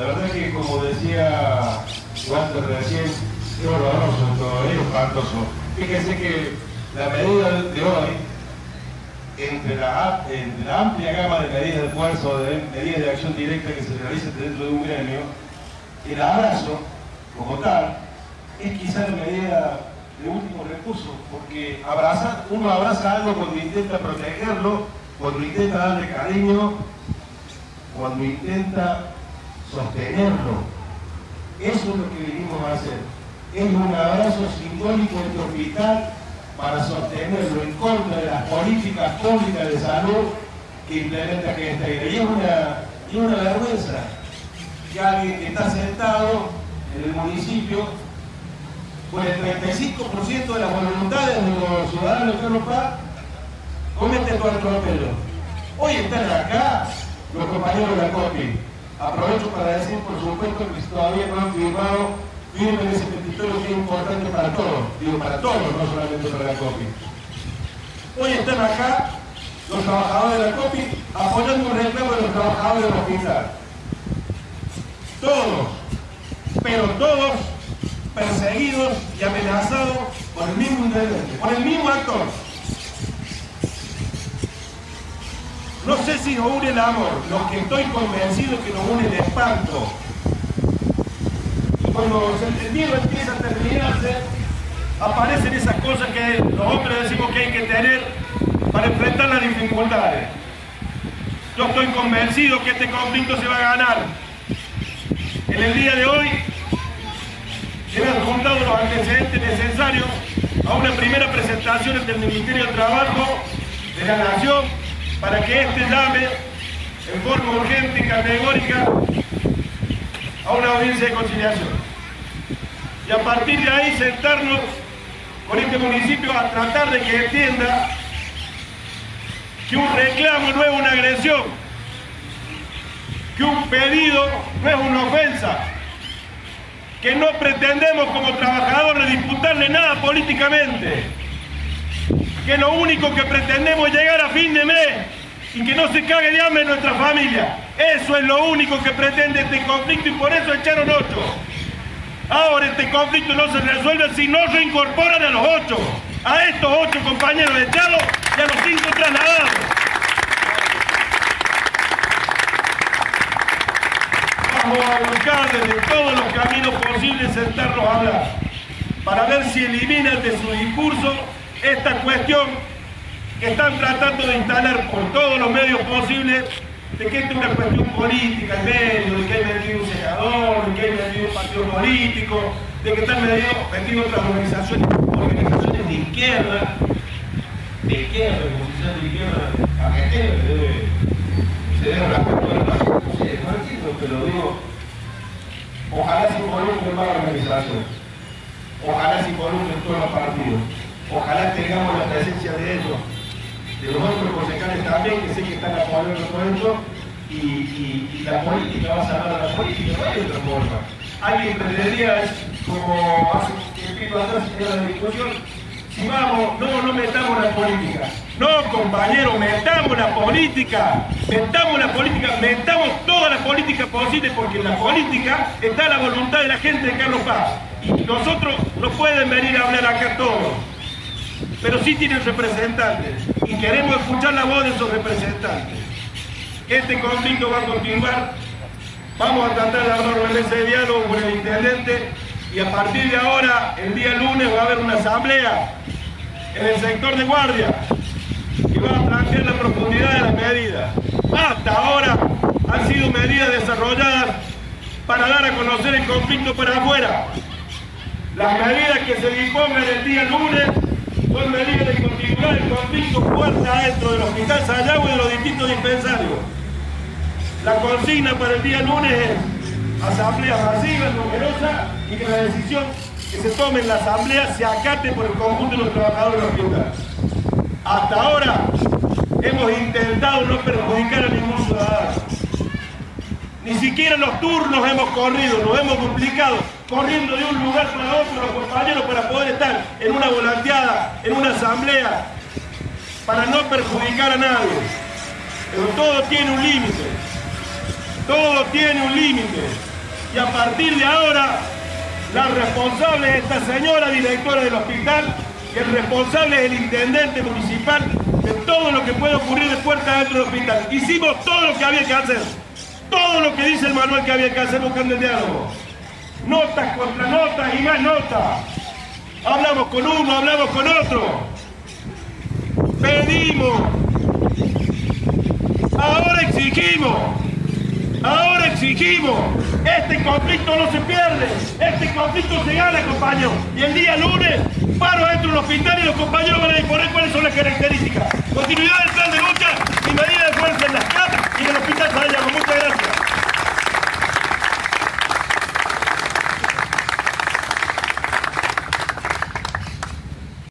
La verdad que, como decía Walter recién, es horroroso todo, es espantoso. Fíjense que la medida de hoy, entre la amplia gama de medidas de esfuerzo, de medidas de acción directa que se realizan dentro de un gremio, el abrazo, como tal, es quizá la medida de último recurso, porque uno abraza algo cuando intenta protegerlo, cuando intenta darle cariño, cuando intenta sostenerlo. Eso es lo que venimos a hacer. Es un abrazo simbólico entre hospital para sostenerlo en contra de las políticas públicas de salud que implementa Gesteiner. Y es una vergüenza que alguien que está sentado en el municipio con el 35% de las voluntades de los ciudadanos de Carlos Paz comete todo el atropello. Hoy están acá los compañeros de la COPI. Aprovecho para decir, por supuesto, que todavía no han firmado en ese petitorio que es importante para todos. Digo, para todos, no solamente para la COPI. Hoy están acá los trabajadores de la COPI apoyando un reclamo de los trabajadores del hospital. Todos, pero todos perseguidos y amenazados por el mismo intendente, por el mismo actor. No sé si nos une el amor, lo que estoy convencido es que nos une el espanto. Y cuando el miedo empieza a terminarse, aparecen esas cosas que los hombres decimos que hay que tener para enfrentar las dificultades. Yo estoy convencido que este conflicto se va a ganar. En el día de hoy se han juntado los antecedentes necesarios a una primera presentación ante el Ministerio de Trabajo de la Nación para que éste llame en forma urgente y categórica a una audiencia de conciliación. Y a partir de ahí sentarnos con este municipio a tratar de que entienda que un reclamo no es una agresión, que un pedido no es una ofensa, que no pretendemos como trabajadores disputarle nada políticamente, que lo único que pretendemos es llegar a fin de mes y que no se cague de hambre nuestra familia. Eso es lo único que pretende este conflicto y por eso echaron 8. Ahora este conflicto no se resuelve si no se incorporan a los 8, a estos 8 compañeros echados y a los 5 trasladados. Vamos a buscar desde todos los caminos posibles sentarnos a hablar para ver si eliminan de su discurso esta cuestión que están tratando de instalar por todos los medios posibles de que esta es una cuestión política en medio, de que hay metido un senador, de que hay metido un partido político, de que están metido otras organizaciones de izquierda, como si sean de izquierda, a que se debe respetar la paz. No sé, no entiendo, pero digo, ojalá se involucren más organizaciones, ojalá se involucren todos los partidos, ojalá tengamos la presencia de ellos, de los otros concejales también, que sé que están apoyando todo esto, y la política va a salvar a la política, no hay otra forma. Alguien pretendería, como hace un tiempo atrás era la discusión, si vamos, no metamos la política. No, compañeros, metamos la política, metamos toda la política posible, porque en la política está la voluntad de la gente de Carlos Paz. Y nosotros no pueden venir a hablar acá todos, pero sí tienen representantes y queremos escuchar la voz de esos representantes. Este conflicto va a continuar, vamos a tratar de abrir una mesa de diálogo con el intendente y a partir de ahora, el día lunes, va a haber una asamblea en el sector de guardia que va a plantear la profundidad de las medidas. Hasta ahora han sido medidas desarrolladas para dar a conocer el conflicto para afuera. Las medidas que se dispongan el día lunes son medidas de continuar el conflicto puerta adentro del Hospital Sayago y de los distintos dispensarios. La consigna para el día lunes es asamblea masiva, numerosa, y que la decisión que se tome en la asamblea se acate por el conjunto de los trabajadores del hospital. Hasta ahora hemos intentado no perjudicar a ningún ciudadano. Ni siquiera los turnos hemos corrido, nos hemos duplicado, corriendo de un lugar para otro los compañeros para poder estar en una volanteada, en una asamblea, para no perjudicar a nadie. Pero todo tiene un límite. Todo tiene un límite. y a partir de ahora la responsable es esta señora directora del hospital, que el responsable es el intendente municipal de todo lo que puede ocurrir de puerta dentro del hospital. Hicimos todo lo que había que hacer, todo lo que dice el manual que había que hacer buscando el diálogo. Notas contra notas y más notas. Hablamos con uno, hablamos con otro. Pedimos. Ahora exigimos. Ahora exigimos. Este conflicto no se pierde. Este conflicto se gana, compañeros. Y el día lunes paro dentro del hospital y los compañeros van a disponer cuáles son las características. Continuidad del plan